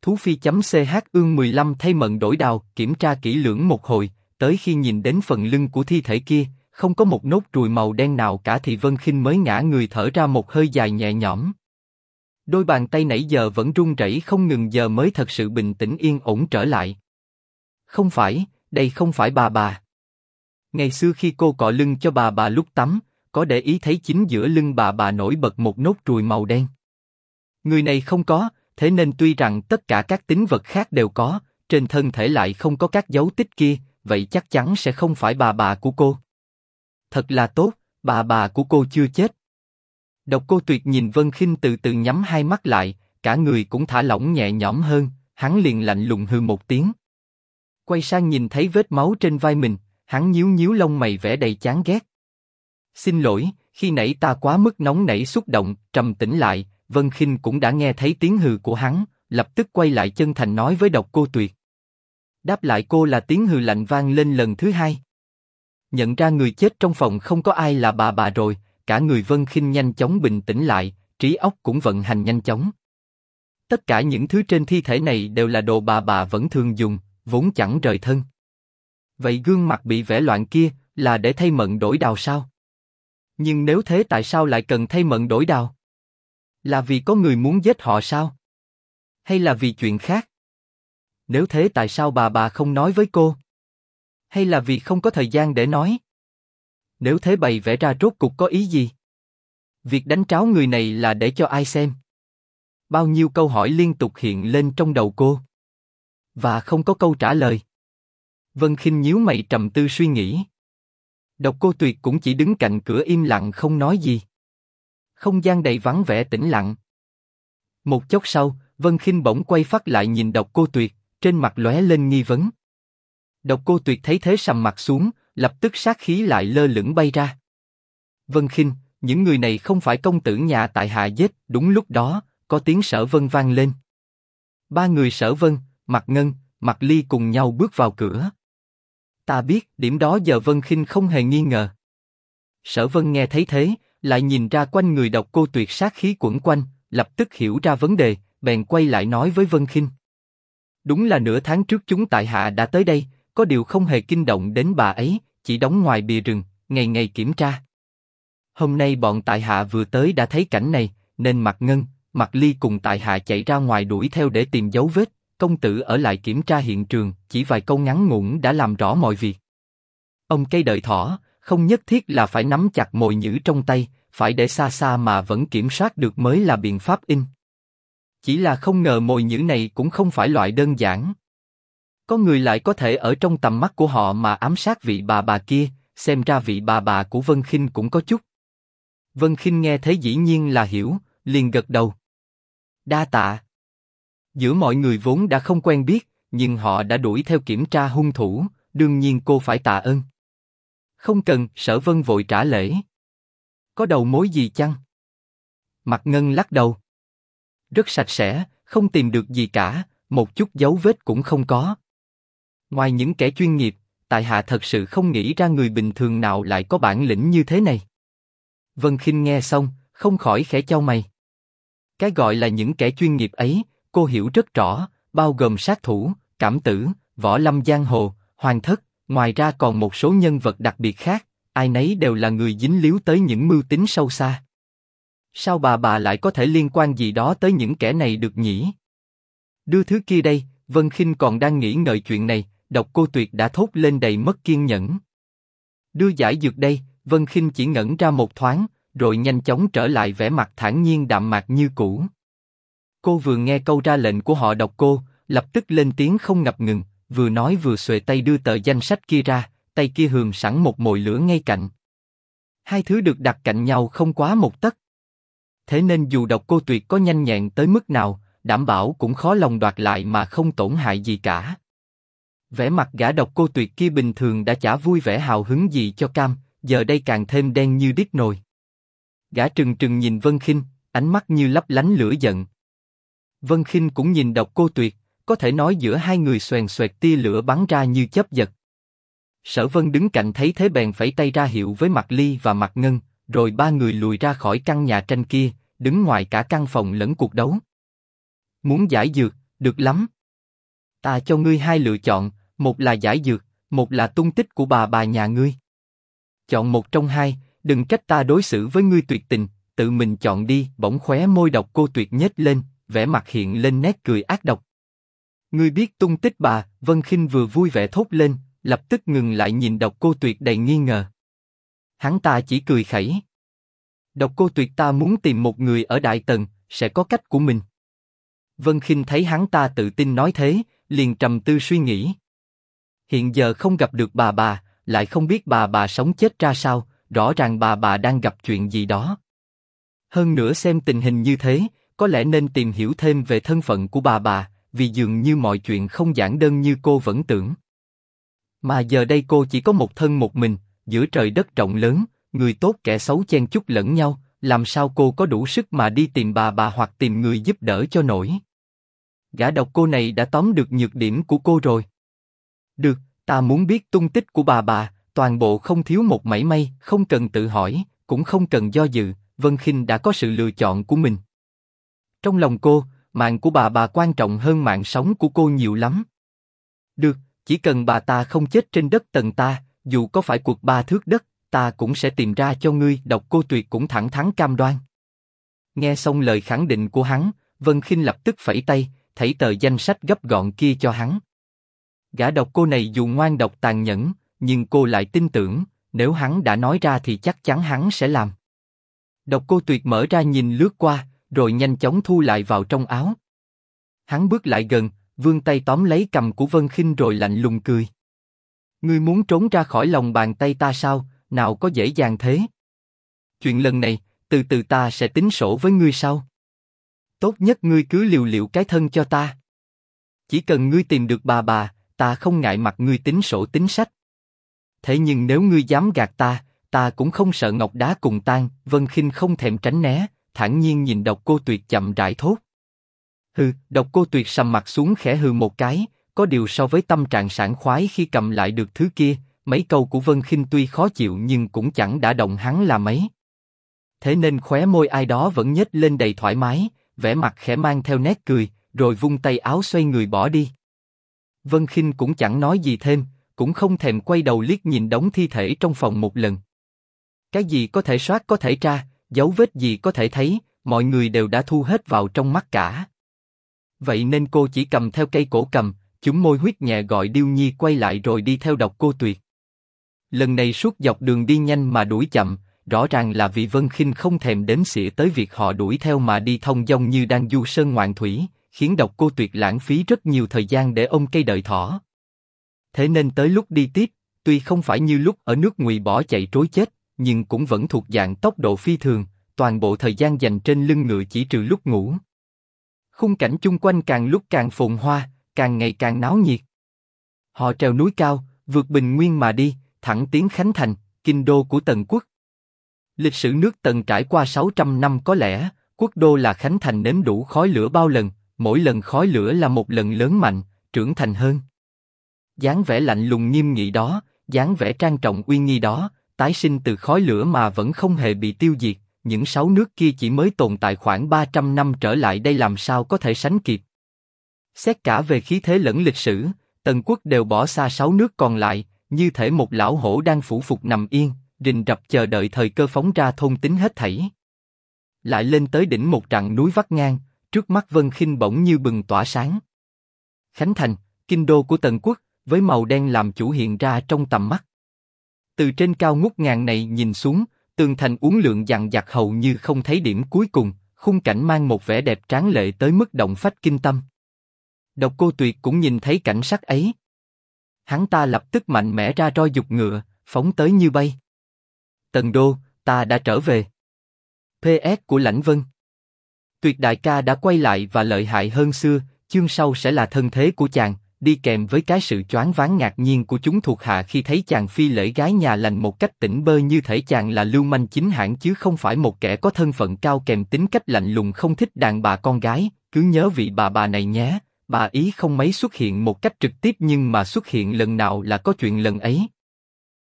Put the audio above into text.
Thú Phi.ch ương 15 thay mận đổi đào, kiểm tra kỹ lưỡng một hồi, tới khi nhìn đến phần lưng của thi thể kia, không có một nốt ruồi màu đen nào cả thì Vân Khinh mới ngã người thở ra một hơi dài nhẹ nhõm. Đôi bàn tay nãy giờ vẫn run rẩy không ngừng giờ mới thật sự bình tĩnh yên ổn trở lại. Không phải, đây không phải bà. Ngày xưa khi cô cọ lưng cho bà lúc tắm, có để ý thấy chính giữa lưng bà nổi bật một nốt ruồi màu đen. Người này không có, thế nên tuy rằng tất cả các tín vật khác đều có, trên thân thể lại không có các dấu tích kia, vậy chắc chắn sẽ không phải bà của cô. Thật là tốt, bà của cô chưa chết. Độc Cô Tuyệt nhìn Vân Khinh từ từ nhắm hai mắt lại, cả người cũng thả lỏng nhẹ nhõm hơn, hắn liền lạnh lùng hừ một tiếng. Quay sang nhìn thấy vết máu trên vai mình, hắn nhíu nhíu lông mày vẻ đầy chán ghét. Xin lỗi, khi nãy ta quá mức nóng nảy xúc động, trầm tĩnh lại, Vân Khinh cũng đã nghe thấy tiếng hừ của hắn, lập tức quay lại chân thành nói với Độc Cô Tuyệt. Đáp lại cô là tiếng hừ lạnh vang lên lần thứ hai. Nhận ra người chết trong phòng không có ai là bà rồi, cả người Vân Khinh nhanh chóng bình tĩnh lại, trí óc cũng vận hành nhanh chóng. Tất cả những thứ trên thi thể này đều là đồ bà vẫn thường dùng, vốn chẳng rời thân. Vậy gương mặt bị vẽ loạn kia là để thay mận đổi đào sao? Nhưng nếu thế tại sao lại cần thay mận đổi đào? Là vì có người muốn giết họ sao? Hay là vì chuyện khác? Nếu thế tại sao bà không nói với cô? Hay là vì không có thời gian để nói? Nếu thế bày vẽ ra rốt cục có ý gì? Việc đánh tráo người này là để cho ai xem? Bao nhiêu câu hỏi liên tục hiện lên trong đầu cô. Và không có câu trả lời. Vân Khinh nhíu mày trầm tư suy nghĩ. Độc Cô Tuyệt cũng chỉ đứng cạnh cửa im lặng không nói gì. Không gian đầy vắng vẻ tĩnh lặng. Một chốc sau, Vân Khinh bỗng quay phát lại nhìn Độc Cô Tuyệt, trên mặt lóe lên nghi vấn. Độc Cô Tuyệt thấy thế sầm mặt xuống, lập tức sát khí lại lơ lửng bay ra. Vân Khinh, những người này không phải công tử nhà tại hạ giết. Đúng lúc đó, có tiếng Sở Vân vang lên. Ba người Sở Vân, Mạc Ngân, Mạc Ly cùng nhau bước vào cửa. Ta biết, điểm đó giờ Vân Khinh không hề nghi ngờ. Sở Vân nghe thấy thế, lại nhìn ra quanh người Độc Cô Tuyệt sát khí quẩn quanh, lập tức hiểu ra vấn đề, bèn quay lại nói với Vân Khinh. Đúng là nửa tháng trước chúng tại hạ đã tới đây, có điều không hề kinh động đến bà ấy, chỉ đóng ngoài bìa rừng, ngày ngày kiểm tra. Hôm nay bọn tại hạ vừa tới đã thấy cảnh này, nên Mạc Ngân, Mạc Ly cùng tại hạ chạy ra ngoài đuổi theo để tìm dấu vết. Công tử ở lại kiểm tra hiện trường, chỉ vài câu ngắn ngủn đã làm rõ mọi việc. Ông cây đợi thỏ, không nhất thiết là phải nắm chặt mồi nhữ trong tay, phải để xa xa mà vẫn kiểm soát được mới là biện pháp in. Chỉ là không ngờ mồi nhữ này cũng không phải loại đơn giản. Có người lại có thể ở trong tầm mắt của họ mà ám sát vị bà kia, xem ra vị bà của Vân Khinh cũng có chút. Vân Khinh nghe thế dĩ nhiên là hiểu, liền gật đầu. Đa tạ. Giữa mọi người vốn đã không quen biết, nhưng họ đã đuổi theo kiểm tra hung thủ, đương nhiên cô phải tạ ơn. Không cần, Sở Vân vội trả lễ. Có đầu mối gì chăng? Mạc Ngân lắc đầu. Rất sạch sẽ, không tìm được gì cả, một chút dấu vết cũng không có. Ngoài những kẻ chuyên nghiệp, tại hạ thật sự không nghĩ ra người bình thường nào lại có bản lĩnh như thế này. Vân Khinh nghe xong, không khỏi khẽ chau mày. Cái gọi là những kẻ chuyên nghiệp ấy, cô hiểu rất rõ, bao gồm sát thủ, cảm tử, võ lâm giang hồ, hoàng thất, ngoài ra còn một số nhân vật đặc biệt khác, ai nấy đều là người dính líu tới những mưu tính sâu xa. Sao bà lại có thể liên quan gì đó tới những kẻ này được nhỉ? Đưa thứ kia đây, Vân Khinh còn đang nghĩ ngợi chuyện này, Độc Cô Tuyệt đã thốt lên đầy mất kiên nhẫn. Đưa giải dược đây, Vân Khinh chỉ ngẩn ra một thoáng, rồi nhanh chóng trở lại vẻ mặt thản nhiên đạm mạc như cũ. Cô vừa nghe câu ra lệnh của họ Độc Cô, lập tức lên tiếng không ngập ngừng, vừa nói vừa xuề tay đưa tờ danh sách kia ra, tay kia hườm sẵn một mồi lửa ngay cạnh. Hai thứ được đặt cạnh nhau không quá một tấc. Thế nên dù Độc Cô Tuyệt có nhanh nhẹn tới mức nào, đảm bảo cũng khó lòng đoạt lại mà không tổn hại gì cả. Vẻ mặt gã Độc Cô Tuyệt kia bình thường đã chả vui vẻ hào hứng gì cho cam, giờ đây càng thêm đen như đít nồi. Gã trừng trừng nhìn Vân Khinh, ánh mắt như lấp lánh lửa giận. Vân Khinh cũng nhìn Độc Cô Tuyệt, có thể nói giữa hai người xoèn xoẹt tia lửa bắn ra như chớp giật. Sở Vân đứng cạnh thấy thế bèn phẩy tay ra hiệu với Mạc Ly và Mạc Ngân, rồi ba người lùi ra khỏi căn nhà tranh kia, đứng ngoài cả căn phòng lẫn cuộc đấu. Muốn giải dược, được lắm. Ta cho ngươi hai lựa chọn, một là giải dược, một là tung tích của bà nhà ngươi. Chọn một trong hai, đừng trách ta đối xử với ngươi tuyệt tình, tự mình chọn đi. Bỗng khóe môi Độc Cô Tuyệt nhếch lên, vẻ mặt hiện lên nét cười ác độc. Ngươi biết tung tích bà? Vân Khinh vừa vui vẻ thốt lên, lập tức ngừng lại nhìn Độc Cô Tuyệt đầy nghi ngờ. Hắn ta chỉ cười khẩy. Độc Cô Tuyệt ta muốn tìm một người ở Đại Tần, sẽ có cách của mình. Vân Khinh thấy hắn ta tự tin nói thế, liền trầm tư suy nghĩ. Hiện giờ không gặp được bà, lại không biết bà sống chết ra sao, rõ ràng bà đang gặp chuyện gì đó. Hơn nữa xem tình hình như thế, có lẽ nên tìm hiểu thêm về thân phận của bà, vì dường như mọi chuyện không giản đơn như cô vẫn tưởng. Mà giờ đây cô chỉ có một thân một mình, giữa trời đất rộng lớn, người tốt kẻ xấu chen chúc lẫn nhau, làm sao cô có đủ sức mà đi tìm bà hoặc tìm người giúp đỡ cho nổi. Gã độc cô này đã tóm được nhược điểm của cô rồi. Được, ta muốn biết tung tích của bà, toàn bộ không thiếu một mảy may, không cần tự hỏi, cũng không cần do dự, Vân Khinh đã có sự lựa chọn của mình. Trong lòng cô, mạng của bà quan trọng hơn mạng sống của cô nhiều lắm. Được, chỉ cần bà ta không chết trên đất Tần ta, dù có phải cuộc 3 thước đất, ta cũng sẽ tìm ra cho ngươi. Độc Cô Tuyệt cũng thẳng thắn cam đoan. Nghe xong lời khẳng định của hắn, Vân Khinh lập tức phẩy tay, thảy tờ danh sách gấp gọn kia cho hắn. Gã độc cô này dù ngoan độc tàn nhẫn, nhưng cô lại tin tưởng, nếu hắn đã nói ra thì chắc chắn hắn sẽ làm. Độc Cô Tuyệt mở ra nhìn lướt qua, rồi nhanh chóng thu lại vào trong áo. Hắn bước lại gần, vươn tay tóm lấy cằm của Vân Khinh rồi lạnh lùng cười. Ngươi muốn trốn ra khỏi lòng bàn tay ta sao? Nào có dễ dàng thế. Chuyện lần này, từ từ ta sẽ tính sổ với ngươi sau. Tốt nhất ngươi cứ liều liệu cái thân cho ta. Chỉ cần ngươi tìm được bà, ta không ngại mặt ngươi tính sổ tính sách. Thế nhưng nếu ngươi dám gạt ta cũng không sợ ngọc đá cùng tan. Vân Khinh không thèm tránh né, thản nhiên nhìn Độc Cô Tuyệt chậm rãi thốt. Hừ. Độc Cô Tuyệt sầm mặt xuống khẽ hừ một cái, có điều so với tâm trạng sảng khoái khi cầm lại được thứ kia, mấy câu của Vân Khinh tuy khó chịu nhưng cũng chẳng đả động hắn là mấy. Thế nên khóe môi ai đó vẫn nhếch lên đầy thoải mái, vẻ mặt khẽ mang theo nét cười, rồi vung tay áo xoay người bỏ đi. Vân Khinh cũng chẳng nói gì thêm, cũng không thèm quay đầu liếc nhìn đống thi thể trong phòng một lần. Cái gì có thể soát có thể tra, dấu vết gì có thể thấy, mọi người đều đã thu hết vào trong mắt cả. Vậy nên cô chỉ cầm theo cây cổ cầm, chúng môi huyết nhẹ gọi Điêu Nhi quay lại rồi đi theo Độc Cô Tuyệt. Lần này suốt dọc đường đi nhanh mà đuổi chậm, rõ ràng là vì Vân Khinh không thèm đếm xỉa tới việc họ đuổi theo mà đi thong dong như đang du sơn ngoạn thủy, khiến Độc Cô Tuyệt lãng phí rất nhiều thời gian để ôm cây đợi thỏ. Thế nên tới lúc đi tiếp, tuy không phải như lúc ở nước Ngụy bỏ chạy trối chết, nhưng cũng vẫn thuộc dạng tốc độ phi thường, toàn bộ thời gian dành trên lưng ngựa chỉ trừ lúc ngủ. Khung cảnh chung quanh càng lúc càng phồn hoa, càng ngày càng náo nhiệt. Họ trèo núi cao, vượt bình nguyên mà đi, thẳng tiến Khánh Thành, kinh đô của Tần quốc. Lịch sử nước Tần trải qua 600 năm có lẽ, quốc đô là Khánh Thành nếm đủ khói lửa bao lần, mỗi lần khói lửa là một lần lớn mạnh, trưởng thành hơn. Dáng vẻ lạnh lùng nghiêm nghị đó, dáng vẻ trang trọng uy nghi đó, tái sinh từ khói lửa mà vẫn không hề bị tiêu diệt. Những 6 nước kia chỉ mới tồn tại khoảng 300 năm trở lại đây làm sao có thể sánh kịp. Xét cả về khí thế lẫn lịch sử, Tần quốc đều bỏ xa 6 nước còn lại, như thể một lão hổ đang phủ phục nằm yên, rình rập chờ đợi thời cơ phóng ra thôn tính hết thảy. Lại lên tới đỉnh một rặng núi vắt ngang, trước mắt Vân Khinh bỗng như bừng tỏa sáng. Khánh Thành, kinh đô của Tần quốc, với màu đen làm chủ hiện ra trong tầm mắt. Từ trên cao ngút ngàn này nhìn xuống, tường thành uốn lượn dằng dặc hầu như không thấy điểm cuối cùng, khung cảnh mang một vẻ đẹp tráng lệ tới mức động phách kinh tâm. Độc Cô Tuyệt cũng nhìn thấy cảnh sắc ấy. Hắn ta lập tức mạnh mẽ ra roi giục ngựa, phóng tới như bay. Tần đô, ta đã trở về. PS của Lãnh Vân. Tuyệt đại ca đã quay lại và lợi hại hơn xưa, chương sau sẽ là thân thế của chàng, đi kèm với cái sự choáng váng ngạc nhiên của chúng thuộc hạ khi thấy chàng phi lễ gái nhà lành một cách tỉnh bơ như thể chàng là lưu manh chính hãng chứ không phải một kẻ có thân phận cao kèm tính cách lạnh lùng không thích đàn bà con gái. Cứ nhớ vị bà này nhé, bà ý không mấy xuất hiện một cách trực tiếp nhưng mà xuất hiện lần nào là có chuyện lần ấy.